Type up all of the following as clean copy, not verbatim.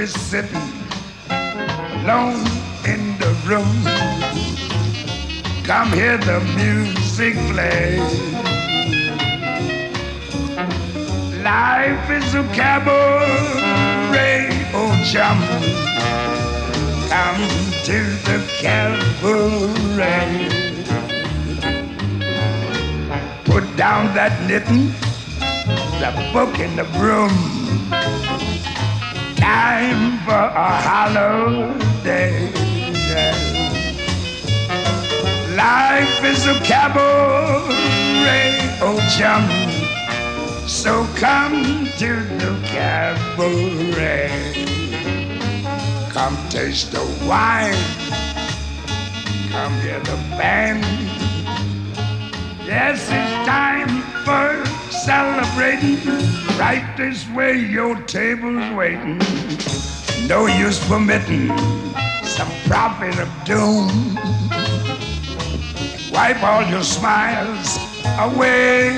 is sitting alone in the room. Come hear the music play. Life is a cabaret, oh chum. Come to the cabaret. Put down that knitting, the book in the broom. Time for a holiday. Life is a cabaret, oh chum. So come to the cabaret. Come taste the wine. Come hear the band. Yes, it's time for celebrating. Right this way, your table's waiting. No use permitting some prophet of doom. Wipe all your smiles away.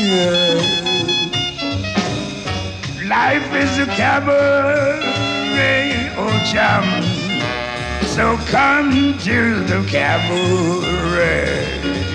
Life is a cabaret, oh chum. So come to the cabaret.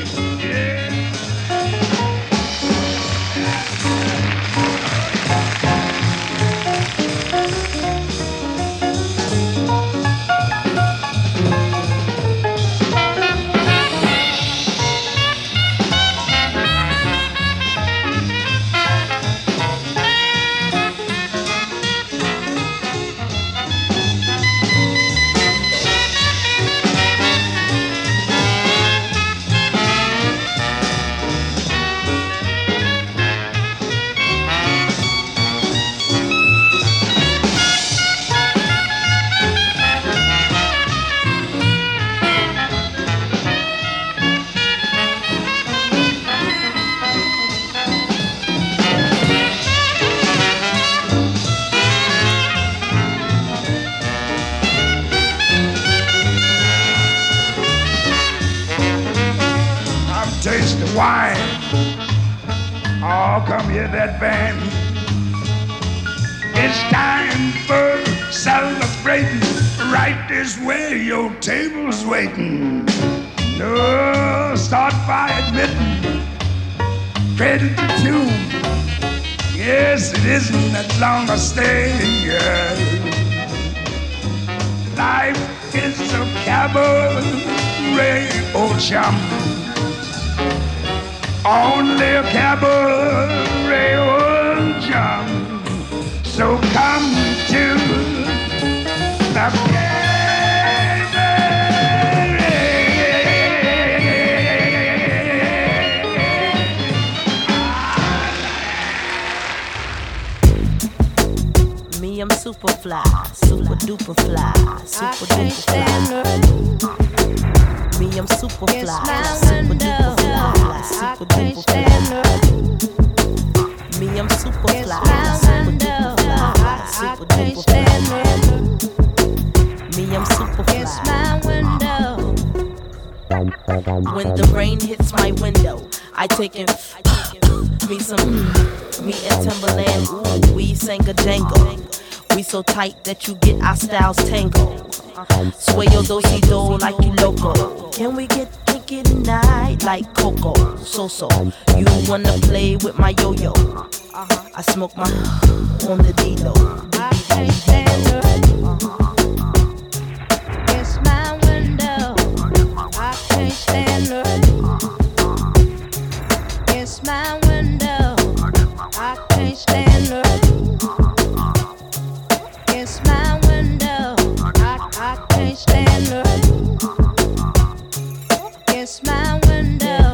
Taste the wine. Oh, come hear that band. It's time for celebrating. Right this way, your table's waiting. No, start by admitting. Credit to tune. Yes, it isn't that long a stay. Life is a cabaret, oh chum. Only a cabaret, oh chum. So come to the Me, I'm super fly, super duper fly, super duper fly. Me, I'm super fly, super duper fly, super duper fly. Me, I'm super fly, super duper fly, super duper fly. Me, I'm super fly. When the rain hits my window, I take in me some me and Timberland. Ooh, we sang a jangle. We so tight that you get our styles tangled. Sway your do-si-do like you loco. Can we get kinky tonight like Coco? So, you wanna play with my yo-yo? I smoke my on the D-Lo. I can't stand her. It's my window. I can't stand her. It's my window. I can't stand her. It's my window. I can't stand her. It's my window.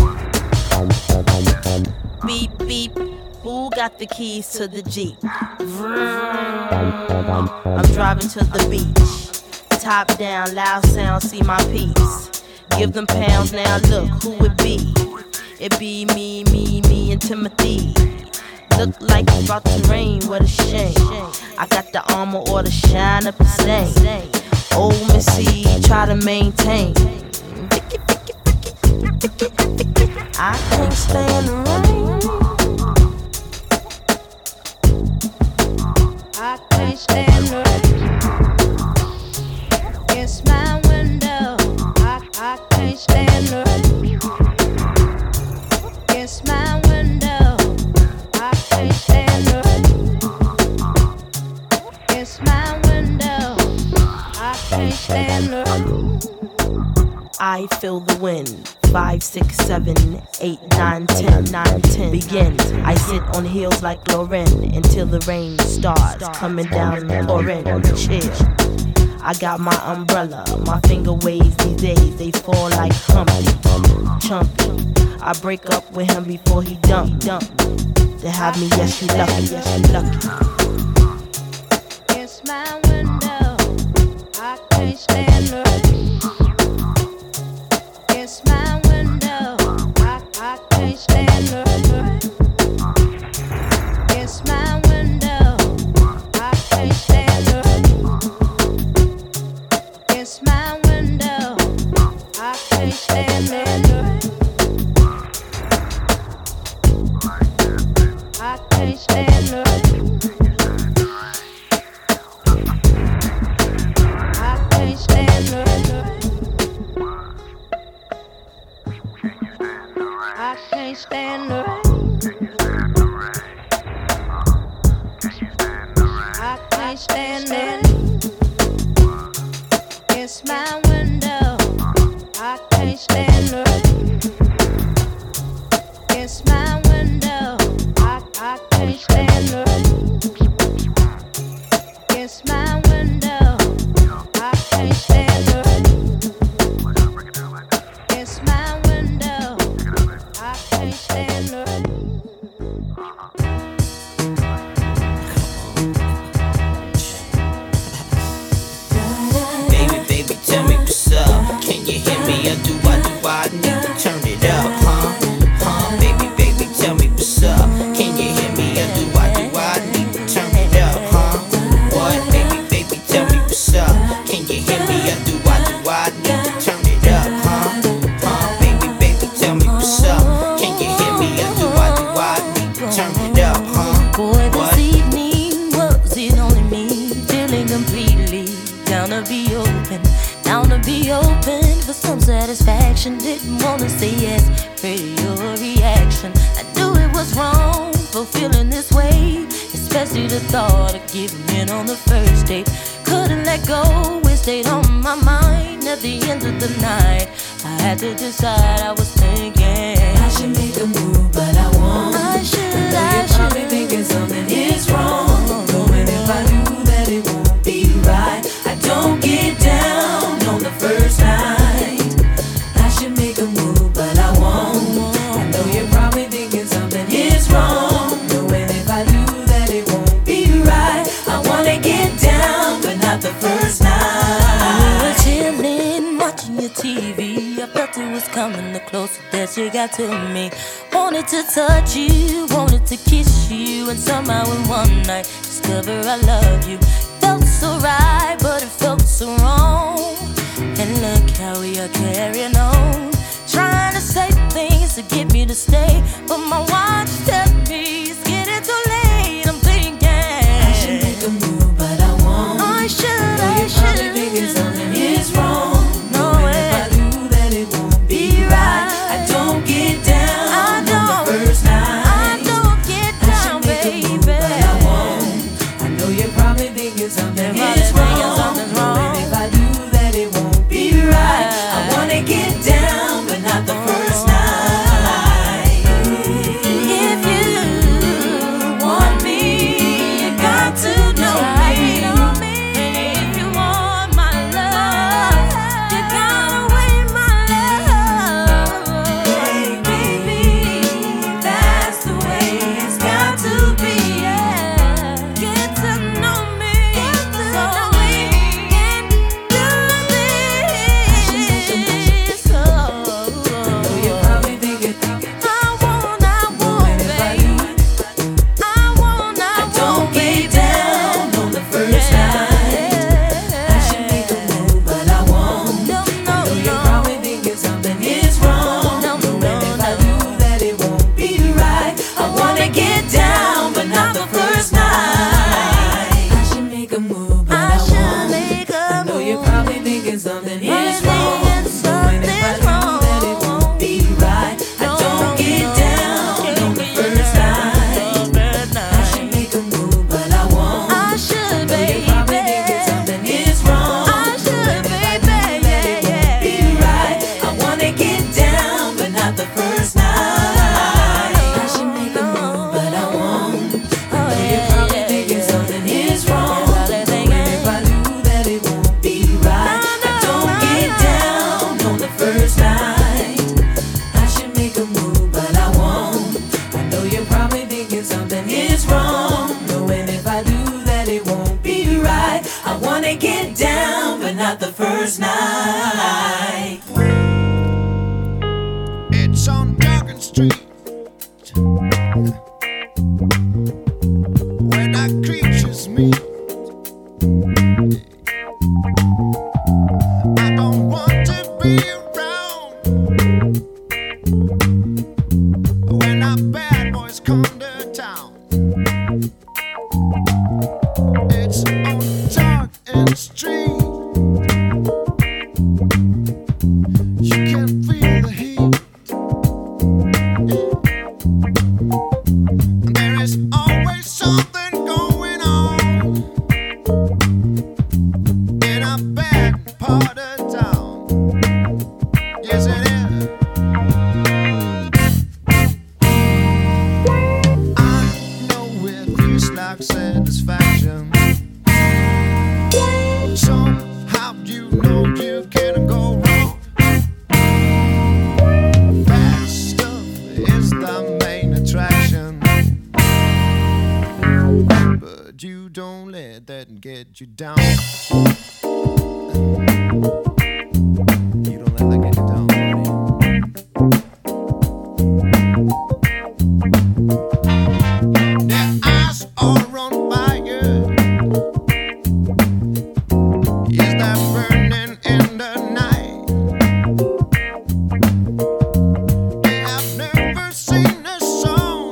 Beep, beep. Who got the keys to the Jeep? I'm driving to the beach. Top down, loud sound, see my peeps. Give them pounds, now look who it be. It be me, and Timothy. Look like it's about to rain, what a shame. I got the armor or the shine up the stain. Old Missy, try to maintain. I can't stand the rain. I can't stand her. feel the wind. 5, 6, 7, 8, 9, 10, 9, 10 begins. I sit on heels like Lauren until the rain starts coming down and pouring. Chill. I got my umbrella, my finger waves these days, they fall like Humpty, Chumpy. I break up with him before he dump. To have me, yes, you lucky, yes, you lucky. It's my window, I can't stand her. It's my window, I can't stand her. It's my window, I can't stand her. It's my window, I can't stand her. I can't stand her. I can't stand her. I can't stand her. I can't stand her. It's my window. I can't stand her. It's my window. I can't stand her. It's my window. I can't stand her. It's my window. I can't stand her. Baby, tell me what's up. Can you hear me or do I need to turn it up, huh? Baby, tell me what's up. Can you hear me or do I need to turn it up, huh? What, baby, tell me what's up. Can you hear me or do I need to turn it up, huh? Baby, tell me what's up. Can you hear me or do I need to turn it up, huh? Boy, this evening was it only me feeling completely down to be open for some satisfaction. Didn't wanna say yes, pray your reaction. I knew it was wrong for feeling this way, especially the thought of giving in on the first date. Couldn't let go, it stayed on my mind at the end of the night. I had to decide, I was thinking I should make a move, but I won't. I should. You're probably thinking something is wrong, knowing if I do that it won't be right. I don't get down on the first night. I should make a move, but I won't. I know you're probably thinking something is wrong, knowing if I do that it won't be right. I wanna get down, but not the first night. We were chilling, watching your TV. I felt it was coming, the closer that you got to me. Wanted to touch you, wanted to kiss you, and somehow in one night discover I love you. Felt so right, but it felt so wrong. And look how we are carrying on, trying to say things to get me to stay, but my watch tells me it's getting too late. I'm thinking I should make a move, but I won't. I should. You're probably thinking something is wrong. No way. If I do that it won't be right. I don't get down on the first night. I don't get I down, should make a baby. move, but I won't. I know you're probably thinking something is wrong. Something's wrong. And if I do that it won't be right. I wanna get down, but not the first night. If you the first night. I should make a move, but I won't. I know you're probably thinking something is wrong. But if I do that, it won't be right. I don't get down on the first night. I should make a move, but I won't. I know you're probably thinking something is wrong. Knowing if I do that, it won't be right. I wanna get down, but not the first night. It's on Duggan Street, where the creatures meet. I don't want to be around when our bad boys come to town. It's on Duggan Street. You can feel the heat. There is always something going on in a bad part of town. Yes, it is. I know it feels like satisfaction. Somehow you know you can't go wrong. Bad stuff is the main attraction, but you don't let that get you down. You don't let that get you down, buddy. Their eyes are on fire. Is that burning in the night? They have never seen a song,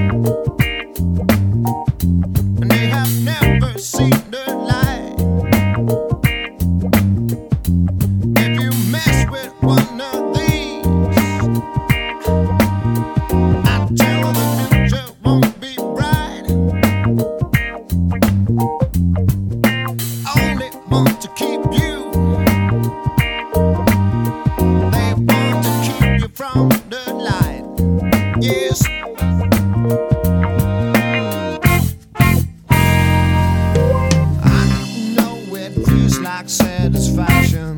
and they have never seen the light. If you mess with one of these, I tell the future won't be bright. Only want to keep you. They want to keep you from the light. Yes. I know it feels like satisfaction.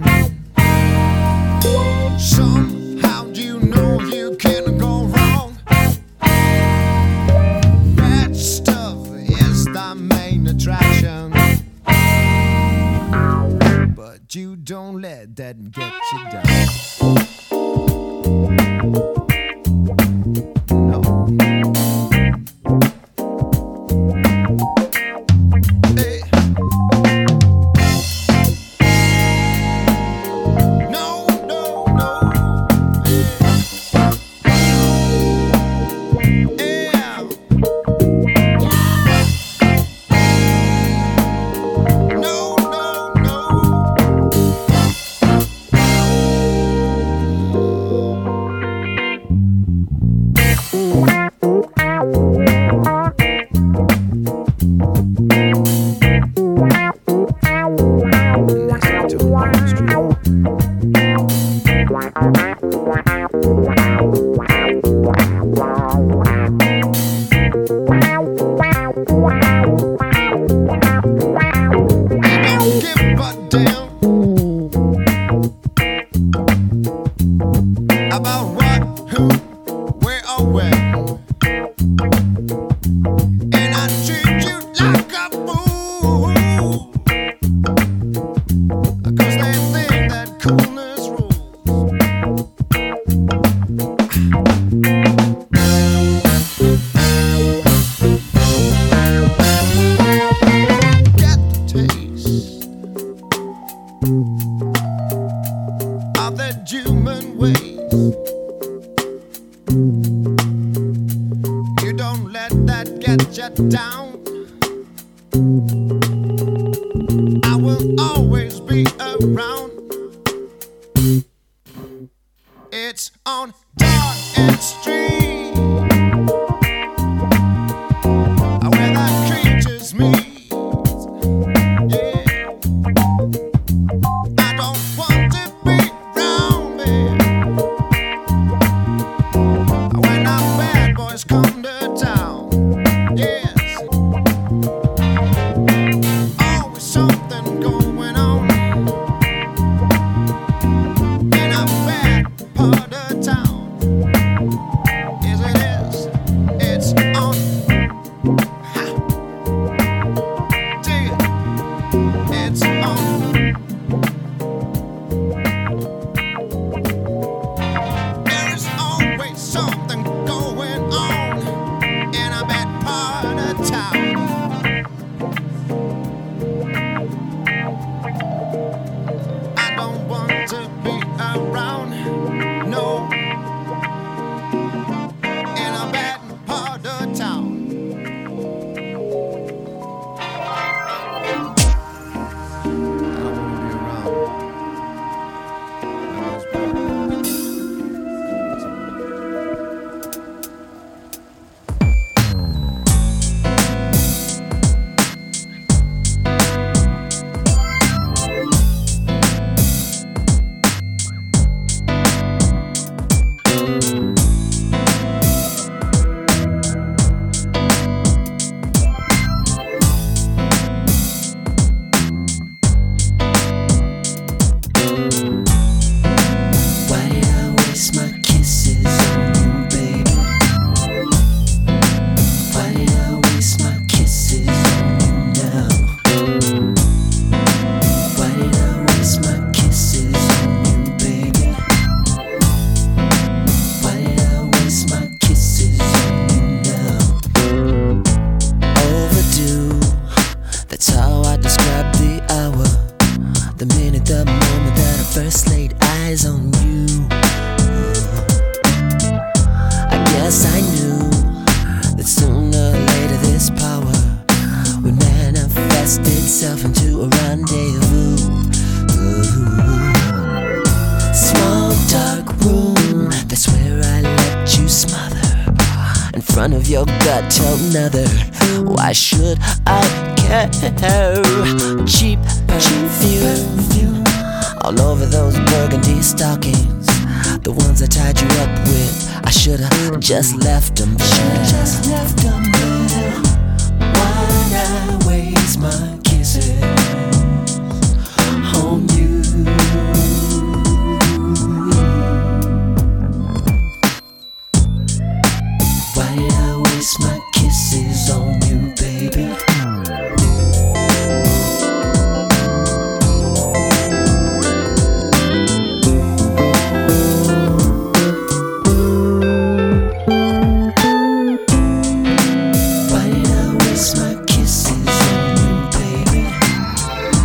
Somehow you know you can't go wrong. Bad stuff is the main attraction, but you don't let that get you down. No. Hey. No, no, no. Yeah. No, no, no. Down. I will always be around. It's on Duggan Street, where the creatures meet. Yeah, I don't want to be around me always come to town. Yes. Always something going on in a bad part of town. Yes, it is. It's on. Ha. Dig it. It's on. There is always something going on in a bad part of town. I don't want to be around, no, in a bad part of town. I don't want to be around. Why did I waste my kisses on you, baby? Why did I waste my kisses on you now? Why did I waste my kisses on you, baby? Why did I waste my kisses on you now? Overdue, that's how I describe the hour, the minute, the moment that I first laid eyes on you. I guess I knew that sooner or later this power would manifest itself into a rendezvous. Small dark room, that's where I let you smother in front of your gut till another. Why should I care? Cheap perfume all over those burgundy stockings, the ones I tied you up with. I should've just left them there. Why'd I waste my kisses on you? Why did I waste my kisses on you, baby? Why did I waste my kisses on you, baby?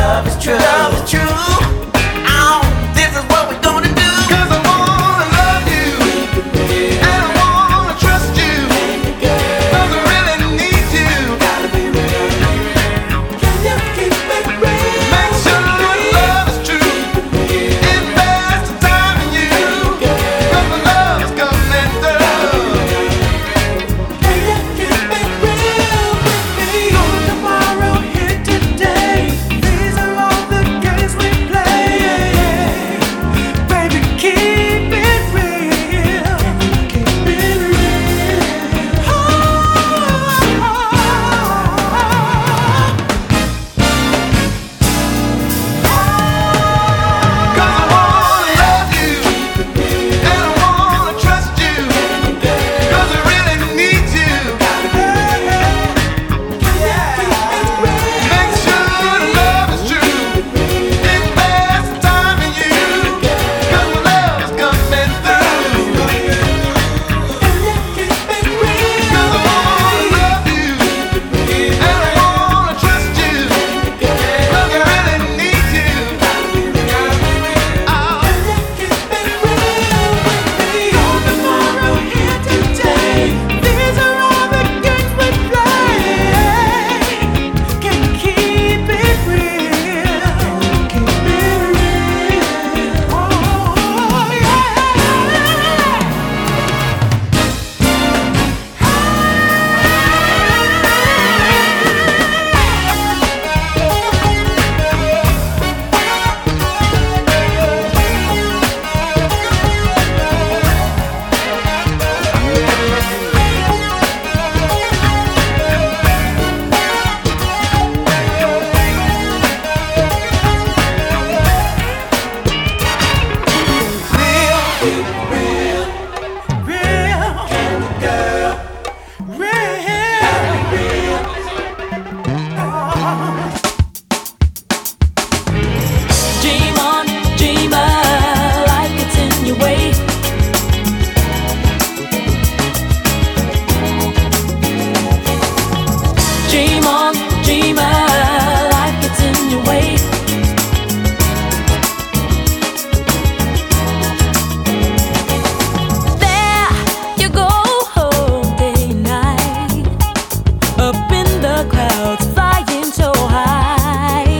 love is true. Love is true. Oh, this is what we're gonna do. 'Cause I wanna love you, and I wanna trust you. 'Cause I really need you. Gotta be real. Can you keep it real? Make sure your love is true. Invest the time in you. 'Cause the love is coming through. Can you keep it real with me? Gone tomorrow, here today. These are all the games we play. Baby, keep it real. Keep it real. Oh. 'Cause I wanna love you, and I wanna trust you. 'Cause I really need you. Make sure the love is true. Invest the time in you. 'Cause the love is coming through. 'Cause I wanna love you, and I wanna trust you. 'Cause I really need you. Tomorrow, here today. These are all the games we play. Can you keep it real? Keep it real. Oh, yeah. Dream on, dreamer, life gets in your way. Dream on, dreamer, life gets in your way. There you go, day and night, up in the clouds, flying so high.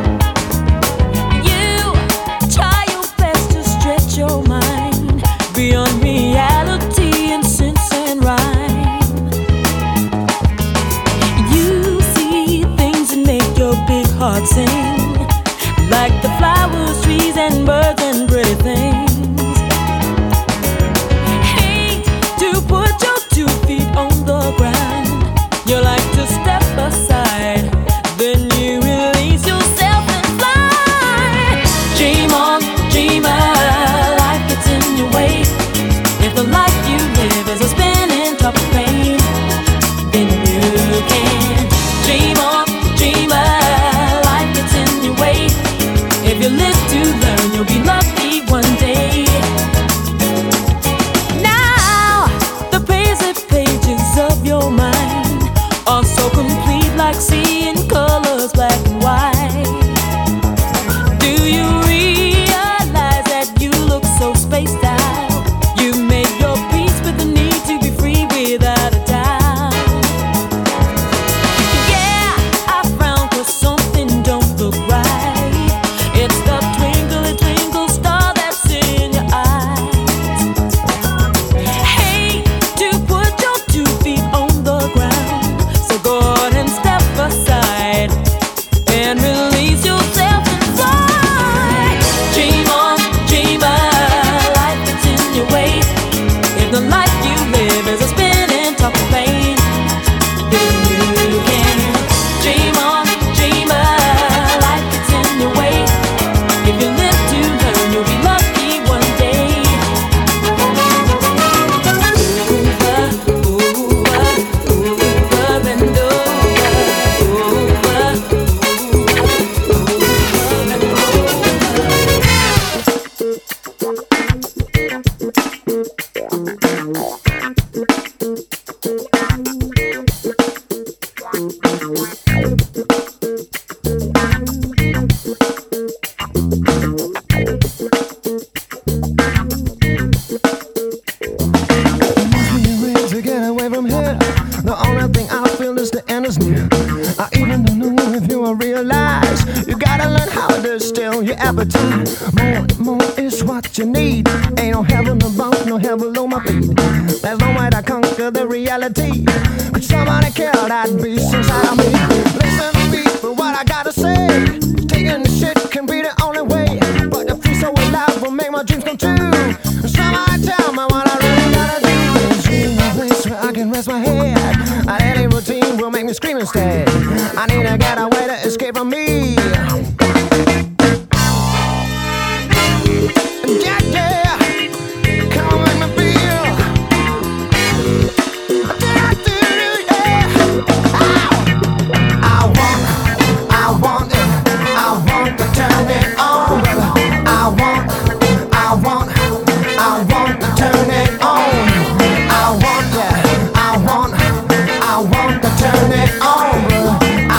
You try your best to stretch your mind beyond reality and sense and rhyme. You see things that make your big heart sing, like the flowers, trees, and birds and pretty things. Hate to put your 2 feet on the ground. You like to step aside, then you release yourself and fly. Dream on, dreamer, life gets in your way. If the life you live is a spinning top of pain, then you can dream on, dreamer, life gets in your way. If you live to learn, you'll be lucky one day. Now, the busy pages of your mind are so complete, like seeing colors black and white. Do you realize that you look so spaced out? You made your peace with the need to be free without a doubt. Yeah, I frown 'cause something don't look right. It's the twinkle, twinkle star there's still your appetite. More is what you need. Ain't no heaven above, no hell below my feet. There's no way to conquer the reality. Could somebody kill that beast inside of me? Listen to me for what I gotta say. Taking the shit can be the only way, but the feel so alive will make my dreams come true. Somebody tell me what I really gotta do. There's a place where I can rest my head. A daily routine will make me scream instead. I need to get away to escape from me. Yeah, yeah. Come on, make me feel. I want to turn it on, brother. I want to turn it on. I want to turn it on, brother.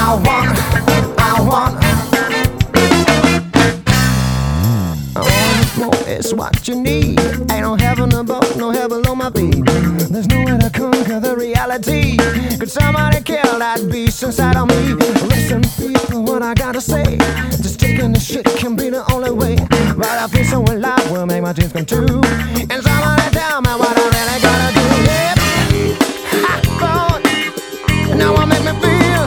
More is what you need. Ain't no heaven above, no hell below my feet. There's no way to conquer the reality. Could somebody kill that beast inside of me? Listen, people, what I gotta say. Just taking the shit can be the only way. But I feel so alive, will make my dreams come true. And somebody tell me what I really gotta do. Yeah. Ha, now I make me feel.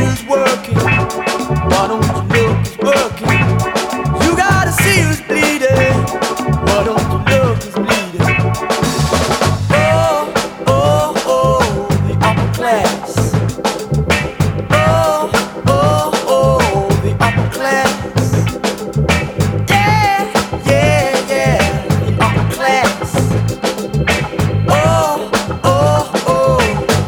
who's working. Why don't you look who's working? You gotta see who's bleeding. Why don't you look who's bleeding? Oh, oh, oh, the upper class. Oh, oh, oh, the upper class. Yeah, yeah, yeah, the upper class. Oh, oh, oh.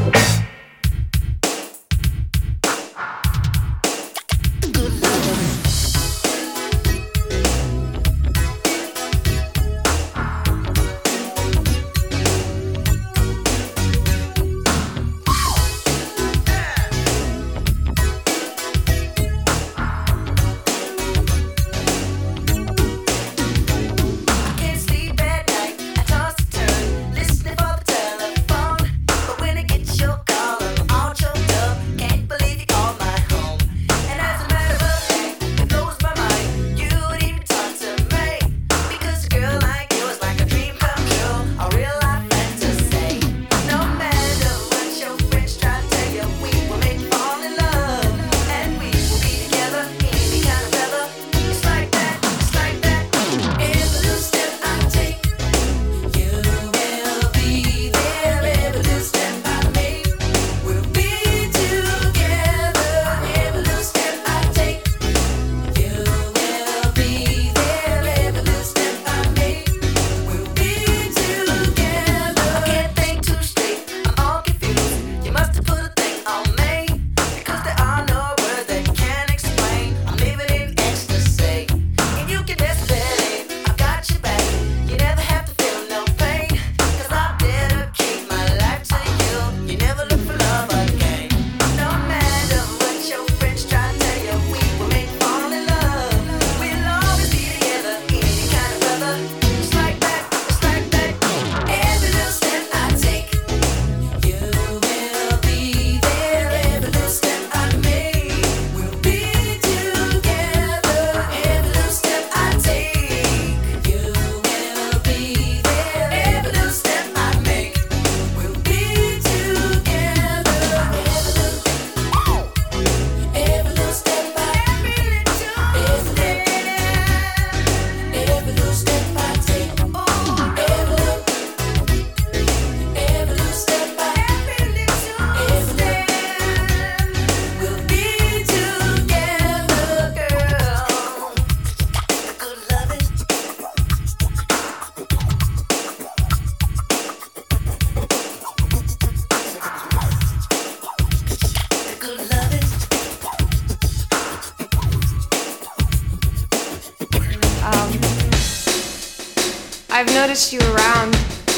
I've noticed you around.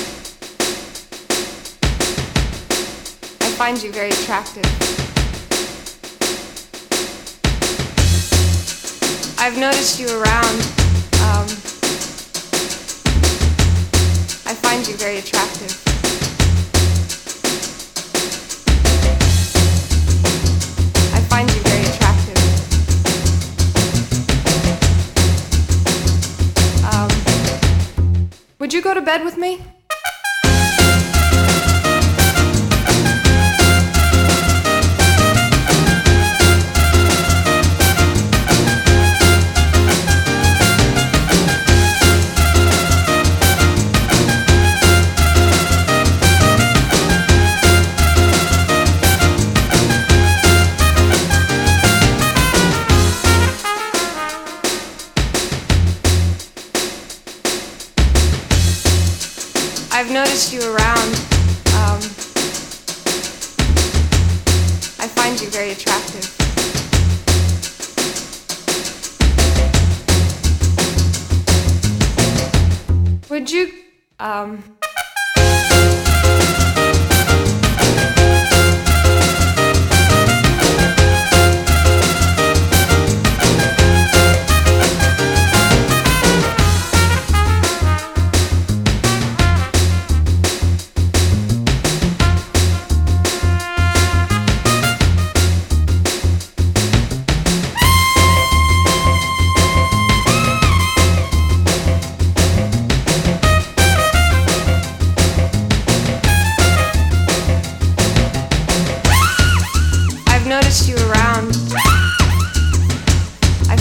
I find you very attractive. I've noticed you around. I find you very attractive. I find you very attractive. Would you go to bed with me? I've noticed you around. I find you very attractive. Would you,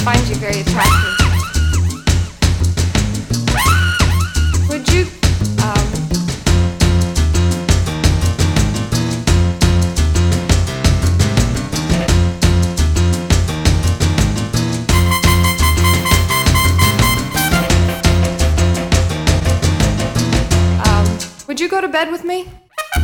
find you very attractive. Would you, would you go to bed with me?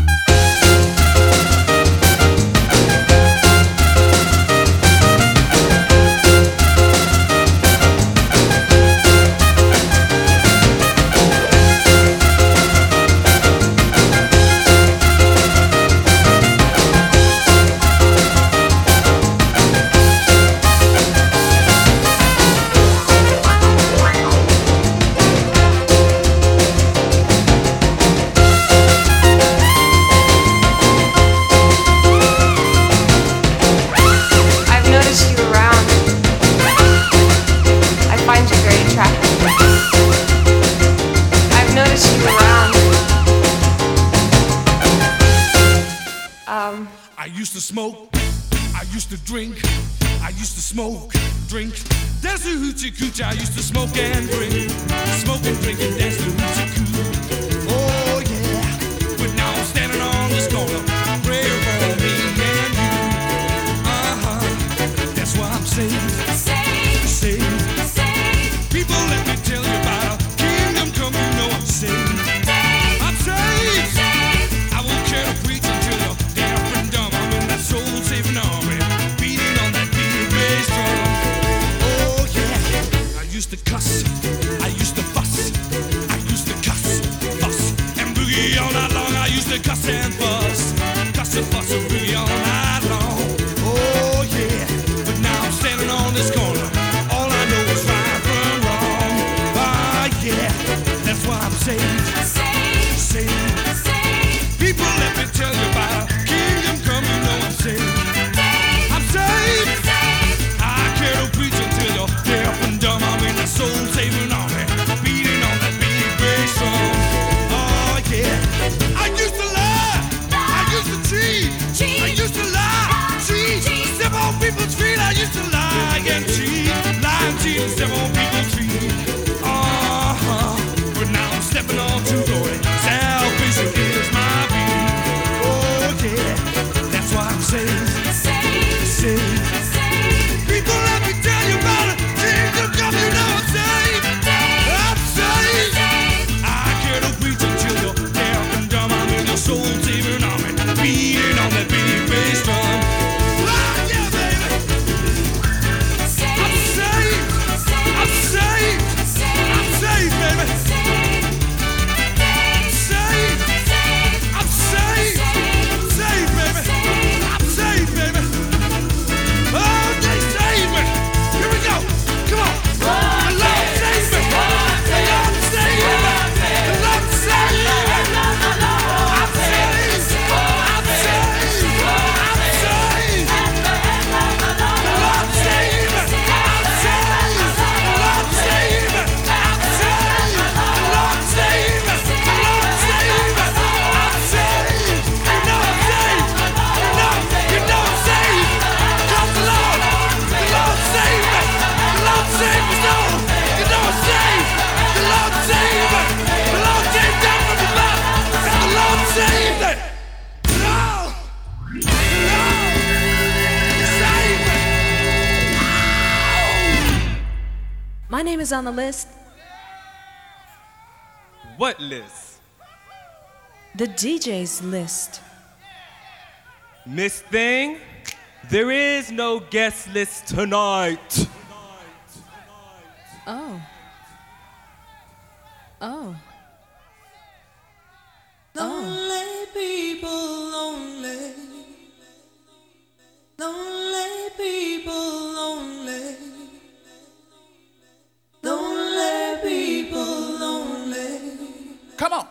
Smoke, I used to drink, I used to smoke, drink, dance to hoochie coochie. I used to smoke and drink, smoke and drink and dance to hoochie coo. Oh yeah, but now I'm standing on this corner, pray for me and you. That's why I'm saved, saved. People, let me tell you about a kingdom come. You know I'm saved, I'm saved. I won't care to preach until you're deaf and dumb. Soul-saving army, beating on that big bass drum. Oh yeah, I used to cuss, I used to fuss, I used to cuss, fuss, and boogie all night long. I used to cuss and fuss, fuss and boogie all night long. Oh yeah, but now I'm standing on this corner. All I know is right from wrong. Ah yeah, that's why I'm saved, saved. People, let me tell you about a kingdom come. You know I'm saved, I'm saved. I can't preach until you're deaf and dumb. I'm in the soul-saving army, beating on that big bass drum. Oh yeah, I used to lie, I used to cheat, I used to lie, cheat, step on people's feet. I used to lie and cheat, lie and cheat, and step on people's feet. But now I'm stepping on to glory. Salvation is my beat. Oh yeah, that's why I'm saved, saved. People, let me tell you about it. Kingdom come, you know I'm saved, I'm saved. I can't preach until you're deaf and dumb. I'm in the soul-saving army, beating on that big bass drum. Ah yeah, baby. I'm saved, I'm saved, I'm saved, baby. Saved, I'm saved, saved, baby. I'm saved, baby. Oh, they saved me. Here we go. Come on. The Lord saved me. The Lord saved me. The Lord saved me. I'm saved. I'm saved. I'm saved. The Lord saved me. I'm saved. The Lord saved me. I'm saved. The Lord saved me. The Lord saved me. I'm saved. You know I'm saved. You know I'm saved. Cause the Lord saved me. The Lord saved me, so you know I'm saved. The Lord saved me. The Lord came down from above. And the Lord saved me. Lord, save me. My name is on the list. What list? The DJ's list. Miss Thing, there is no guest list tonight. Oh. Oh. Lonely people, lonely. Lonely people, lonely. Lonely people, lonely. Come on.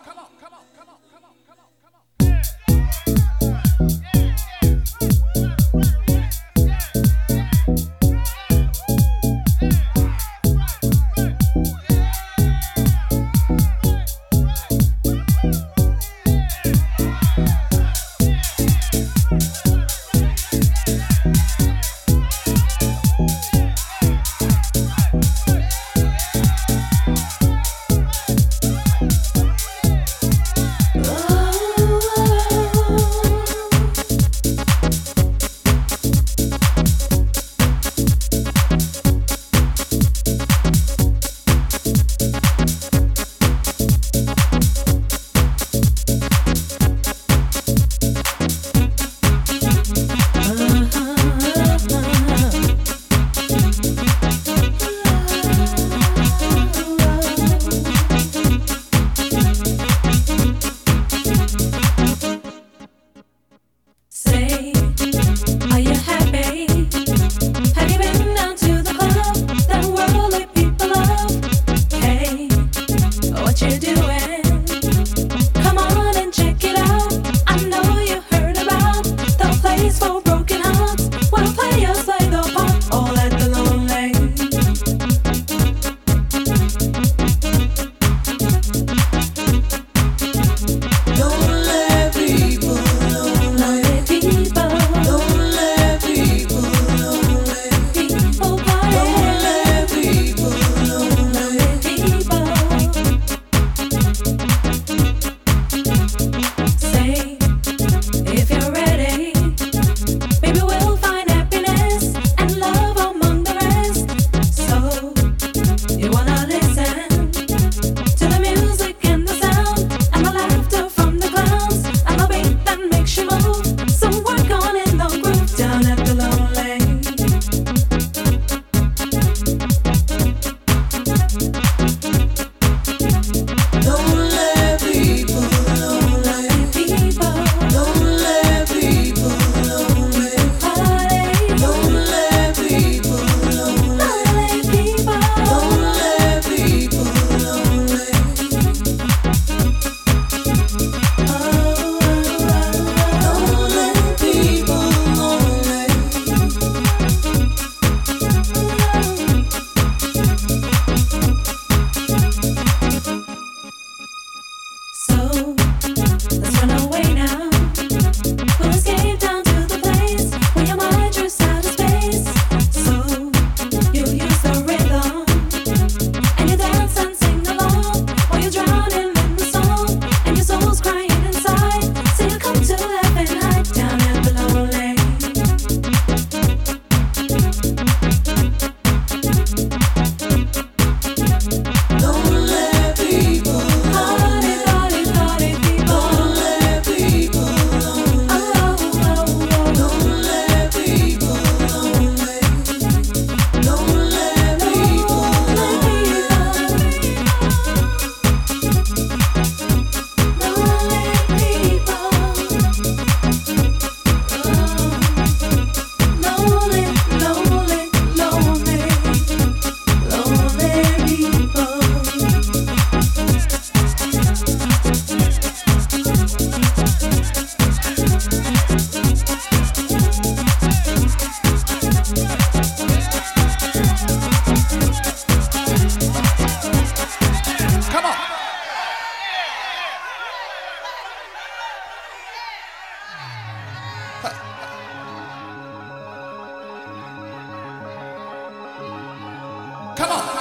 Come on.